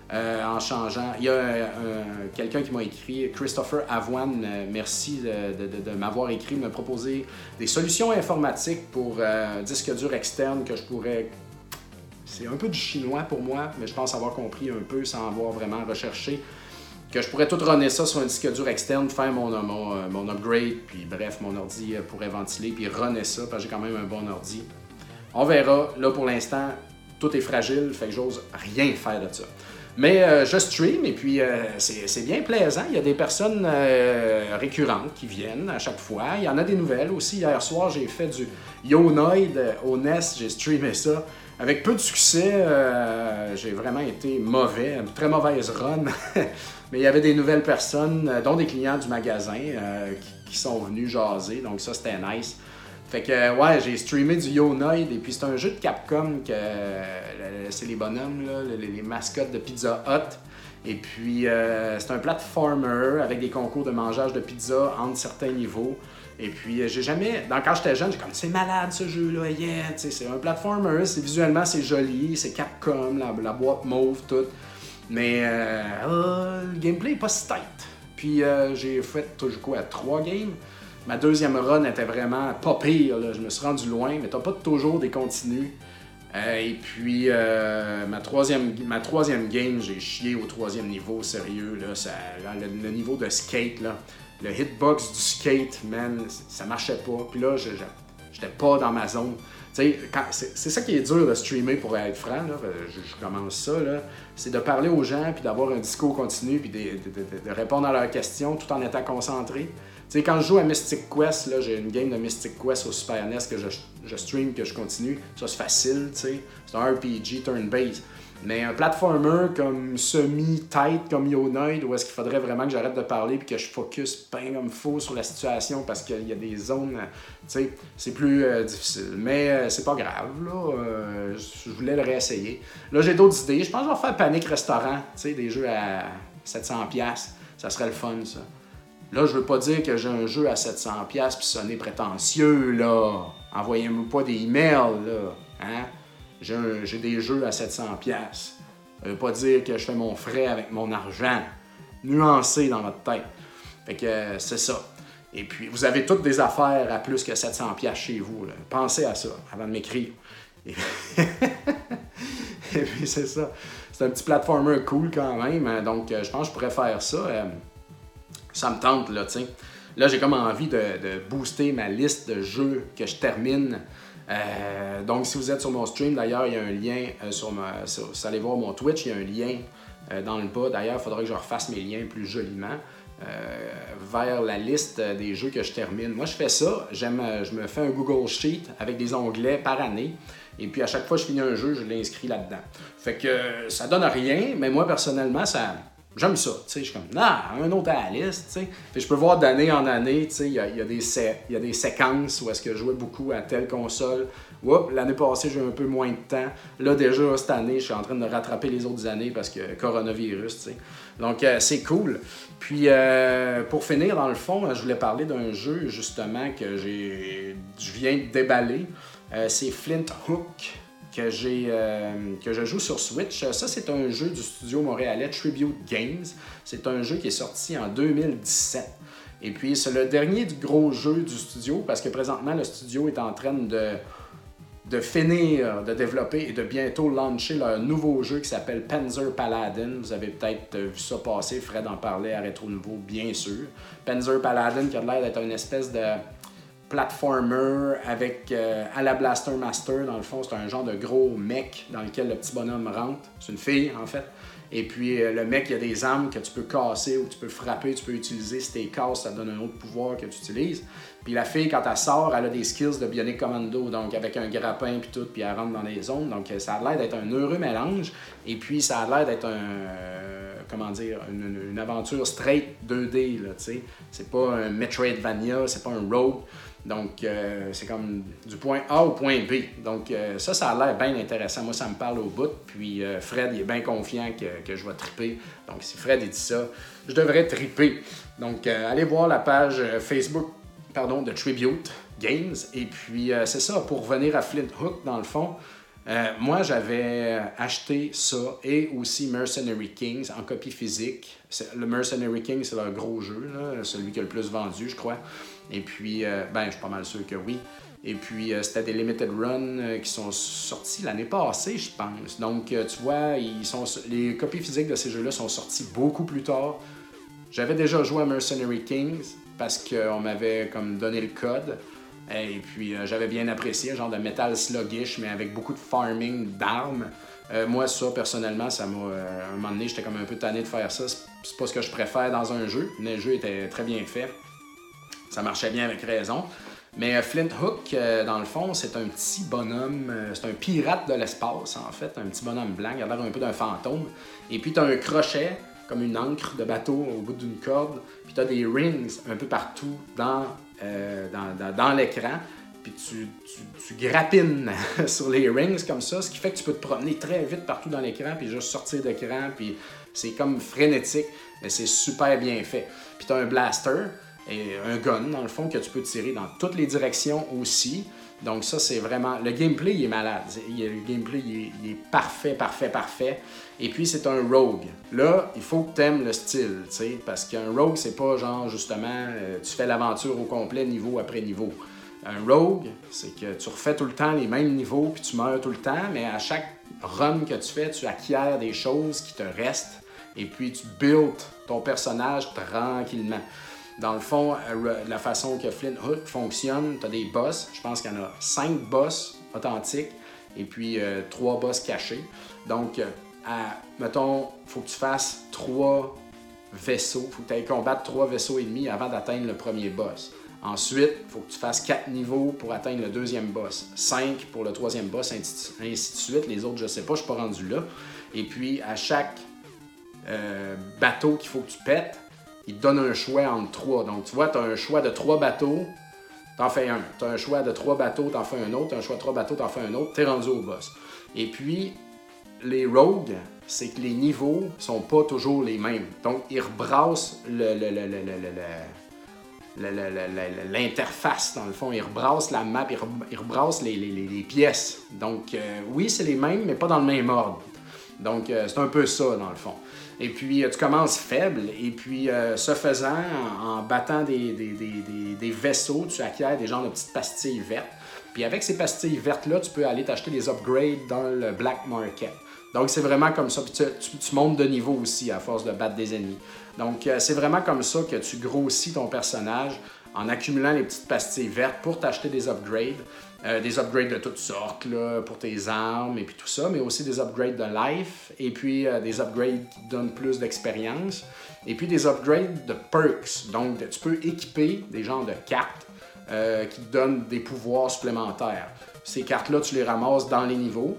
euh, en changeant. Il y a euh, euh, quelqu'un qui m'a écrit, Christopher Avoine, euh, merci de, de, de, de m'avoir écrit, me proposer des solutions informatiques pour euh, disque dur externe que je pourrais... C'est un peu du chinois pour moi, mais je pense avoir compris un peu sans avoir vraiment recherché. Que je pourrais tout runner ça sur un disque dur externe, faire mon, mon, mon upgrade, puis bref, mon ordi pourrait ventiler, puis runner ça, parce que j'ai quand même un bon ordi. On verra. Là, pour l'instant, tout est fragile, fait que j'ose rien faire de ça. Mais euh, je stream, et puis euh, c'est bien plaisant. Il y a des personnes euh, récurrentes qui viennent à chaque fois. Il y en a des nouvelles aussi. Hier soir, j'ai fait du Yonoid au N E S, j'ai streamé ça. Avec peu de succès, euh, j'ai vraiment été mauvais, une très mauvaise run. Mais il y avait des nouvelles personnes, dont des clients du magasin, euh, qui, qui sont venus jaser. Donc ça, c'était nice. Fait que, ouais, j'ai streamé du Yonoid. Et puis c'est un jeu de Capcom que euh, c'est les bonhommes, là, les, les mascottes de Pizza Hut. Et puis euh, c'est un platformer avec des concours de mangeage de pizza entre certains niveaux. Et puis, j'ai jamais... Donc, quand j'étais jeune, j'ai comme, c'est malade ce jeu-là, yeah! C'est un platformer, visuellement, c'est joli, c'est Capcom, la, la boîte mauve, tout. Mais euh, euh, le gameplay est pas si tight. Puis, euh, j'ai fait toujours quoi, trois games. Ma deuxième run était vraiment pas pire, là. Je me suis rendu loin, mais t'as pas toujours des continues. Euh, et puis, euh, ma, troisième, ma troisième game, j'ai chié au troisième niveau, sérieux, là. Ça, le, le niveau de skate, là. Le hitbox du skate, man, ça marchait pas. Puis là, je j'étais pas dans ma zone. C'est ça qui est dur de streamer, pour être franc. Là, je, je commence ça. C'est de parler aux gens, puis d'avoir un discours continu, puis de, de, de, de répondre à leurs questions tout en étant concentré. T'sais, quand je joue à Mystic Quest, j'ai une game de Mystic Quest au Super N E S que je, je stream, que je continue. Ça, c'est facile. C'est un R P G turn-based. Mais un platformer comme semi-tight, comme Yonoid, où est-ce qu'il faudrait vraiment que j'arrête de parler et que je focus pain comme faux sur la situation parce qu'il y a des zones, tu sais, c'est plus euh, difficile. Mais euh, c'est pas grave, là. Euh, je voulais le réessayer. Là, j'ai d'autres idées. Je pense que je vais faire Panic Restaurant, tu sais, des jeux à sept cents dollars. Ça serait le fun, ça. Là, je veux pas dire que j'ai un jeu à sept cents dollars puis sonner prétentieux, là. Envoyez-moi pas des emails, là. Hein? J'ai des jeux à sept cents dollars. Ça veut pas dire que je fais mon frais avec mon argent. Nuancé dans votre tête. Fait que euh, c'est ça. Et puis, vous avez toutes des affaires à plus que sept cents dollars chez vous. Là. Pensez à ça avant de m'écrire. Et, Et puis, c'est ça. C'est un petit platformer cool quand même. Donc, euh, je pense que je pourrais faire ça. Euh, ça me tente, là, tu sais. Là, j'ai comme envie de, de booster ma liste de jeux que je termine. Euh, donc, si vous êtes sur mon stream, d'ailleurs, il y a un lien euh, sur ma... Sur, si vous allez voir mon Twitch, il y a un lien euh, dans le bas. D'ailleurs, il faudrait que je refasse mes liens plus joliment euh, vers la liste des jeux que je termine. Moi, je fais ça. J'aime, je me fais un Google Sheet avec des onglets par année. Et puis, à chaque fois que je finis un jeu, je l'inscris là-dedans. Fait que euh, ça donne rien, mais moi, personnellement, ça... J'aime ça, tu sais, je suis comme, ah, un autre à la liste, tu sais. Puis je peux voir d'année en année, tu sais, il y a, y, a y a des séquences où est-ce que je jouais beaucoup à telle console. Oups, l'année passée, j'ai eu un peu moins de temps. Là, déjà, cette année, je suis en train de rattraper les autres années parce que coronavirus, tu sais. Donc, euh, c'est cool. Puis, euh, pour finir, dans le fond, je voulais parler d'un jeu, justement, que j'ai, je viens de déballer. Euh, c'est Flint Hook. Que, j'ai, euh, que je joue sur Switch. Ça, c'est un jeu du studio montréalais Tribute Games. C'est un jeu qui est sorti en deux mille dix-sept. Et puis, c'est le dernier du gros jeu du studio parce que présentement, le studio est en train de, de finir de développer et de bientôt lancer leur nouveau jeu qui s'appelle Panzer Paladin. Vous avez peut-être vu ça passer. Fred en parlait à Rétro Nouveau, bien sûr. Panzer Paladin qui a l'air d'être une espèce de platformer avec euh, à la Blaster Master, dans le fond, c'est un genre de gros mech dans lequel le petit bonhomme rentre. C'est une fille, en fait. Et puis, euh, le mec, il y a des armes que tu peux casser ou tu peux frapper, tu peux utiliser. Si tu les casses, ça te donne un autre pouvoir que tu utilises. Puis la fille, quand elle sort, elle a des skills de Bionic Commando, donc avec un grappin puis tout, puis elle rentre dans les zones. Donc, ça a l'air d'être un heureux mélange. Et puis, ça a l'air d'être un... Euh, comment dire, une, une aventure straight deux D, là, tu sais. C'est pas un Metroidvania, c'est pas un Rogue. Donc, euh, c'est comme du point A au point B. Donc, euh, ça, ça a l'air bien intéressant. Moi, ça me parle au bout. Puis, euh, Fred, il est bien confiant que, que je vais triper. Donc, si Fred il dit ça, je devrais triper. Donc, euh, allez voir la page Facebook pardon, de Tribute Games. Et puis, euh, c'est ça, pour revenir à Flint Hook, dans le fond. Euh, moi, j'avais acheté ça et aussi Mercenary Kings en copie physique. C'est, le Mercenary Kings, c'est leur gros jeu, là, celui qui a le plus vendu, je crois. Et puis, euh, ben, je suis pas mal sûr que oui. Et puis, euh, c'était des limited runs euh, qui sont sortis l'année passée, je pense. Donc, euh, tu vois, ils sont, les copies physiques de ces jeux-là sont sorties beaucoup plus tard. J'avais déjà joué à Mercenary Kings parce qu'on m'avait comme donné le code. Et puis, euh, j'avais bien apprécié, genre de métal sluggish, mais avec beaucoup de farming d'armes. Euh, moi, ça, personnellement, ça m'a... Euh, à un moment donné, j'étais comme un peu tanné de faire ça. C'est pas ce que je préfère dans un jeu, mais le jeu était très bien fait. Ça marchait bien avec raison. Mais euh, Flint Hook, euh, dans le fond, c'est un petit bonhomme... Euh, c'est un pirate de l'espace, en fait. Un petit bonhomme blanc, il a l'air un peu d'un fantôme. Et puis, t'as un crochet, comme une ancre de bateau au bout d'une corde. Puis t'as des rings un peu partout dans... Euh, dans, dans, dans l'écran, puis tu, tu, tu grappines sur les rings comme ça, ce qui fait que tu peux te promener très vite partout dans l'écran, puis juste sortir d'écran, puis c'est comme frénétique, mais c'est super bien fait. Puis tu as un blaster, et un gun dans le fond, que tu peux tirer dans toutes les directions aussi. Donc ça, c'est vraiment... Le gameplay, il est malade. Le gameplay, il est, il est parfait, parfait, parfait. Et puis, c'est un rogue. Là, il faut que tu aimes le style, tu sais, parce qu'un rogue, c'est pas genre, justement, euh, tu fais l'aventure au complet, niveau après niveau. Un rogue, c'est que tu refais tout le temps les mêmes niveaux, puis tu meurs tout le temps, mais à chaque run que tu fais, tu acquiers des choses qui te restent, et puis tu builds ton personnage tranquillement. Dans le fond, la façon que Flint Hook fonctionne, tu as des boss. Je pense qu'il y en a cinq boss authentiques et puis euh, trois boss cachés. Donc, à, mettons, il faut que tu fasses trois vaisseaux. Il faut que tu ailles combattre trois vaisseaux ennemis avant d'atteindre le premier boss. Ensuite, il faut que tu fasses quatre niveaux pour atteindre le deuxième boss. cinq pour le troisième boss, ainsi de suite. Les autres, je ne sais pas, je ne suis pas rendu là. Et puis, à chaque euh, bateau qu'il faut que tu pètes, il te donne un choix entre trois. Donc, tu vois, tu as un choix de trois bateaux, t'en fais un. Tu as un choix de trois bateaux, t'en fais un autre. Tu as un choix de trois bateaux, t'en fais un autre. T'es rendu au boss. Et puis, les rogues, c'est que les niveaux sont pas toujours les mêmes. Donc, ils rebrassent le, le, le, le, le, le, le, le, l'interface, dans le fond. Ils rebrassent la map, ils rebrassent les, les, les pièces. Donc, euh, oui, c'est les mêmes, mais pas dans le même ordre. Donc, euh, c'est un peu ça, dans le fond. Et puis, euh, tu commences faible, et puis, euh, ce faisant, en, en battant des, des, des, des, des vaisseaux, tu acquiers des genres de petites pastilles vertes. Puis, avec ces pastilles vertes-là, tu peux aller t'acheter des upgrades dans le black market. Donc, c'est vraiment comme ça. Puis, tu, tu, tu montes de niveau aussi à force de battre des ennemis. Donc, euh, c'est vraiment comme ça que tu grossis ton personnage en accumulant les petites pastilles vertes pour t'acheter des upgrades. Euh, des upgrades de toutes sortes là, pour tes armes et puis tout ça, mais aussi des upgrades de life et puis euh, des upgrades qui te donnent plus d'expérience et puis des upgrades de perks. Donc, tu peux équiper des genres de cartes euh, qui te donnent des pouvoirs supplémentaires. Ces cartes-là, tu les ramasses dans les niveaux.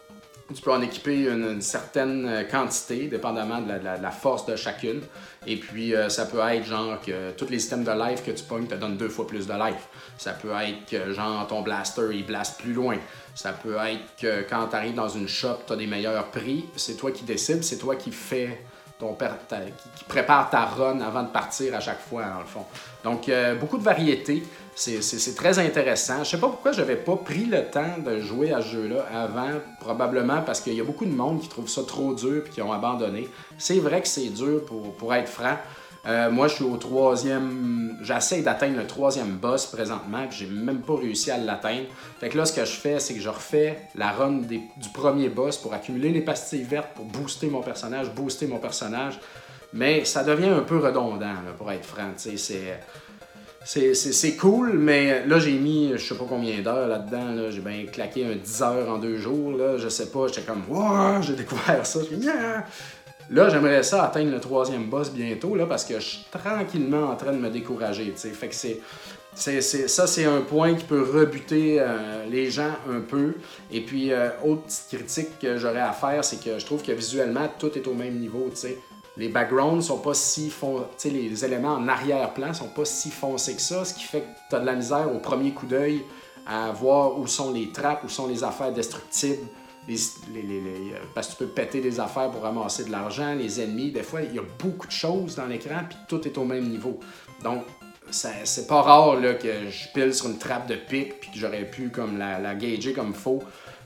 Tu peux en équiper une, une certaine quantité, dépendamment de la, de la, de la force de chacune. Et puis, euh, ça peut être genre que tous les systèmes de life que tu pognes te donnent deux fois plus de life. Ça peut être que genre ton blaster, il blaste plus loin. Ça peut être que quand tu arrives dans une shop, tu as des meilleurs prix. C'est toi qui décides, c'est toi qui fais ton ta, qui, qui prépare ta run avant de partir à chaque fois, dans le fond. Donc, euh, beaucoup de variétés. C'est, c'est, c'est très intéressant. Je sais pas pourquoi j'avais pas pris le temps de jouer à ce jeu-là avant, probablement parce qu'il y a beaucoup de monde qui trouve ça trop dur et qui ont abandonné. C'est vrai que c'est dur, pour, pour être franc. Euh, moi, je suis au troisième... J'essaie d'atteindre le troisième boss présentement, puis j'ai même pas réussi à l'atteindre. Fait que là, ce que je fais, c'est que je refais la run des, du premier boss pour accumuler les pastilles vertes, pour booster mon personnage, booster mon personnage. Mais ça devient un peu redondant, là, pour être franc. Tu sais, c'est... C'est, c'est, c'est cool, mais là, j'ai mis je sais pas combien d'heures là-dedans. Là. J'ai bien claqué un dix heures en deux jours. Là. Je sais pas, j'étais comme « Wow! » J'ai découvert ça. Je dis, yeah! Là, j'aimerais ça atteindre le troisième boss bientôt là, parce que je suis tranquillement en train de me décourager. T'sais. Fait que c'est, c'est, c'est, ça, c'est un point qui peut rebuter euh, les gens un peu. Et puis, euh, autre petite critique que j'aurais à faire, c'est que je trouve que visuellement, tout est au même niveau. T'sais. Les backgrounds sont pas si fon... tu sais, les éléments en arrière-plan sont pas si foncés que ça, ce qui fait que tu as de la misère au premier coup d'œil à voir où sont les trappes, où sont les affaires destructibles, les, les, les, les... parce que tu peux péter des affaires pour ramasser de l'argent, les ennemis, des fois il y a beaucoup de choses dans l'écran puis tout est au même niveau. Donc ça, c'est pas rare là, que je pile sur une trappe de pique puis que j'aurais pu comme la, la gager comme il faut.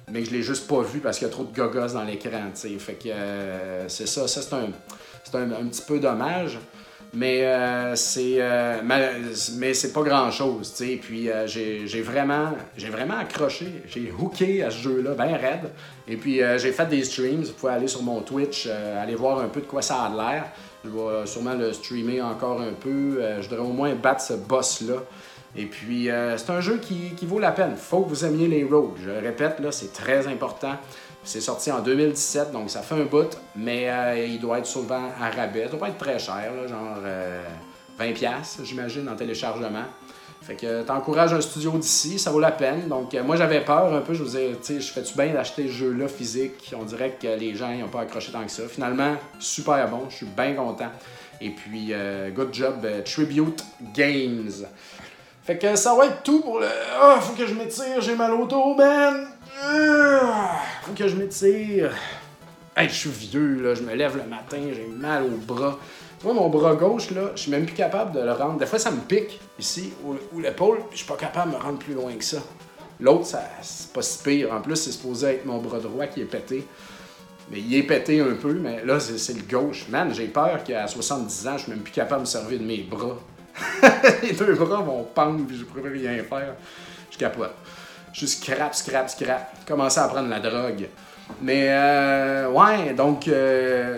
mais que je l'ai juste pas vu parce qu'il y a trop de gogos dans l'écran, tu sais. Fait que euh, c'est ça, ça c'est un, c'est un, un petit peu dommage. Mais euh, c'est euh, mais c'est pas grand chose, tu sais. Puis euh, j'ai, j'ai vraiment j'ai vraiment accroché, j'ai hooké à ce jeu-là, ben raide. Et puis euh, j'ai fait des streams, vous pouvez aller sur mon Twitch, euh, aller voir un peu de quoi ça a l'air. Je vais sûrement le streamer encore un peu. Euh, je devrais au moins battre ce boss-là. Et puis euh, c'est un jeu qui, qui vaut la peine. Faut que vous aimiez les rogues. Je le répète, là, c'est très important. C'est sorti en deux mille dix-sept, donc ça fait un bout, mais euh, il doit être souvent à rabais. Ça doit pas être très cher, là, genre euh, vingt dollars, j'imagine, en téléchargement. Fait que t'encourages un studio d'ici, ça vaut la peine. Donc euh, moi j'avais peur un peu, je vous disais, tu sais, je fais-tu bien d'acheter ce jeu-là physique? On dirait que les gens n'ont pas accroché tant que ça. Finalement, super bon, je suis bien content. Et puis, euh, good job, euh, Tribute Games. Fait que ça va être tout pour le... Ah, oh, faut que je m'étire, j'ai mal au dos, man! Faut que je m'étire. Hey, je suis vieux, là. Je me lève le matin, j'ai mal au bras. Tu vois, mon bras gauche, là, je suis même plus capable de le rendre. Des fois, ça me pique ici, ou, ou l'épaule, puis je suis pas capable de me rendre plus loin que ça. L'autre, ça, c'est pas si pire. En plus, c'est supposé être mon bras droit qui est pété. Mais il est pété un peu, mais là, c'est, c'est le gauche. Man, j'ai peur qu'à soixante-dix ans, je suis même plus capable de me servir de mes bras. Les deux bras vont pendre, puis je pourrais rien faire. Je capote. Je scrap, scrap, scrap. Commencer à prendre la drogue. Mais, euh, ouais, donc, euh,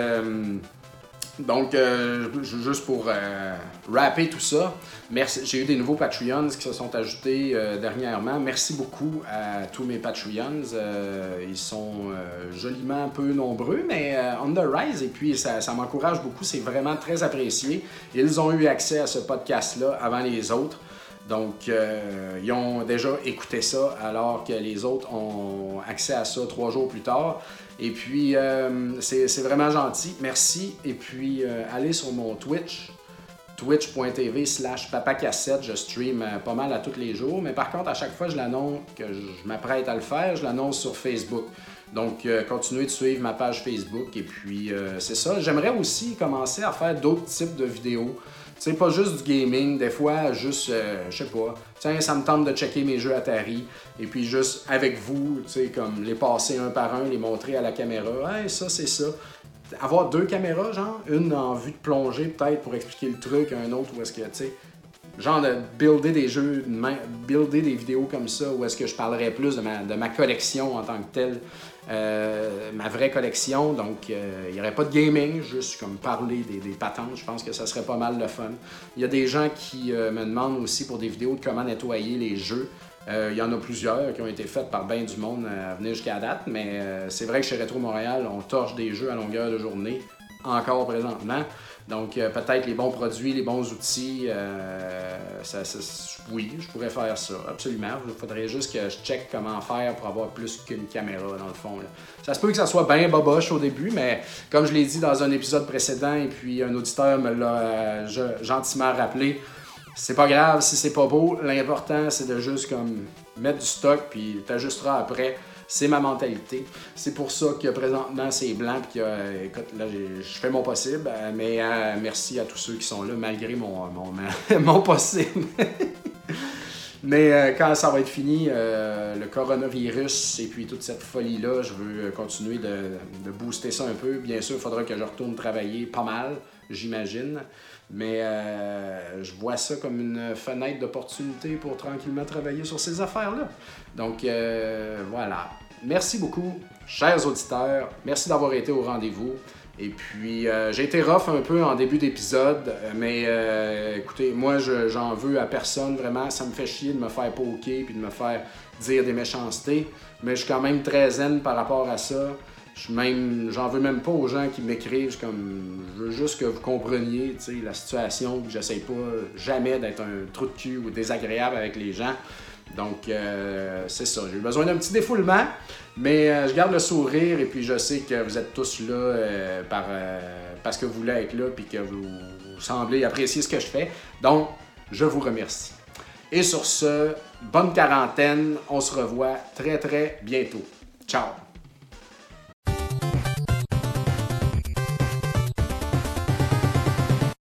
donc euh, juste pour euh, rapper tout ça, merci, j'ai eu des nouveaux Patreons qui se sont ajoutés euh, dernièrement. Merci beaucoup à tous mes Patreons. Euh, ils sont euh, joliment peu nombreux, mais euh, on the rise, et puis ça, ça m'encourage beaucoup. C'est vraiment très apprécié. Ils ont eu accès à ce podcast-là avant les autres. Donc, euh, ils ont déjà écouté ça, alors que les autres ont accès à ça trois jours plus tard. Et puis, euh, c'est, c'est vraiment gentil. Merci. Et puis, euh, allez sur mon Twitch, twitch.tv slash papacassette. Je stream euh, pas mal à tous les jours. Mais par contre, à chaque fois que je l'annonce, que je m'apprête à le faire, je l'annonce sur Facebook. Donc, euh, continuez de suivre ma page Facebook. Et puis, euh, c'est ça. J'aimerais aussi commencer à faire d'autres types de vidéos. C'est pas juste du gaming, des fois, juste, euh, je sais pas, tiens, ça me tente de checker mes jeux Atari, et puis juste avec vous, tu sais, comme les passer un par un, les montrer à la caméra, hey, ça, c'est ça. Avoir deux caméras, genre, une en vue de plongée, peut-être, pour expliquer le truc, un autre où est-ce que, tu sais, genre de builder des jeux, builder des vidéos comme ça, où est-ce que je parlerais plus de ma, de ma collection en tant que telle, euh, ma vraie collection. Donc, euh, il n'y aurait pas de gaming, juste comme parler des, des patentes. Je pense que ça serait pas mal le fun. Il y a des gens qui euh, me demandent aussi pour des vidéos de comment nettoyer les jeux. Euh, il y en a plusieurs qui ont été faites par ben du monde à venir jusqu'à date, mais euh, c'est vrai que chez Rétro Montréal, on torche des jeux à longueur de journée, encore présentement. Donc, euh, peut-être les bons produits, les bons outils, euh, ça, ça, oui, je pourrais faire ça, absolument. Il faudrait juste que je check comment faire pour avoir plus qu'une caméra, dans le fond. Là. Ça se peut que ça soit bien boboche au début, mais comme je l'ai dit dans un épisode précédent, et puis un auditeur me l'a euh, gentiment rappelé, c'est pas grave si c'est pas beau. L'important, c'est de juste comme mettre du stock, puis t'ajusteras après. C'est ma mentalité. C'est pour ça que présentement, c'est blanc. Puis que, écoute, là, je fais mon possible. Mais euh, merci à tous ceux qui sont là, malgré mon, mon, mon possible. Mais euh, quand ça va être fini, euh, le coronavirus et puis toute cette folie-là, je veux continuer de, de booster ça un peu. Bien sûr, il faudra que je retourne travailler pas mal, j'imagine. Mais euh, je vois ça comme une fenêtre d'opportunité pour tranquillement travailler sur ces affaires-là. Donc euh, voilà. Merci beaucoup, chers auditeurs. Merci d'avoir été au rendez-vous. Et puis, euh, j'ai été rough un peu en début d'épisode, mais euh, écoutez, moi, je, j'en veux à personne, vraiment. Ça me fait chier de me faire poker puis de me faire dire des méchancetés. Mais je suis quand même très zen par rapport à ça. Je suis même, j'en veux même pas aux gens qui m'écrivent. Comme, je veux juste que vous compreniez la situation, que j'essaye pas jamais d'être un trou de cul ou désagréable avec les gens. Donc, euh, c'est ça. J'ai eu besoin d'un petit défoulement, mais euh, je garde le sourire et puis je sais que vous êtes tous là euh, par, euh, parce que vous voulez être là puis que vous, vous semblez apprécier ce que je fais. Donc, je vous remercie. Et sur ce, bonne quarantaine. On se revoit très, très bientôt. Ciao!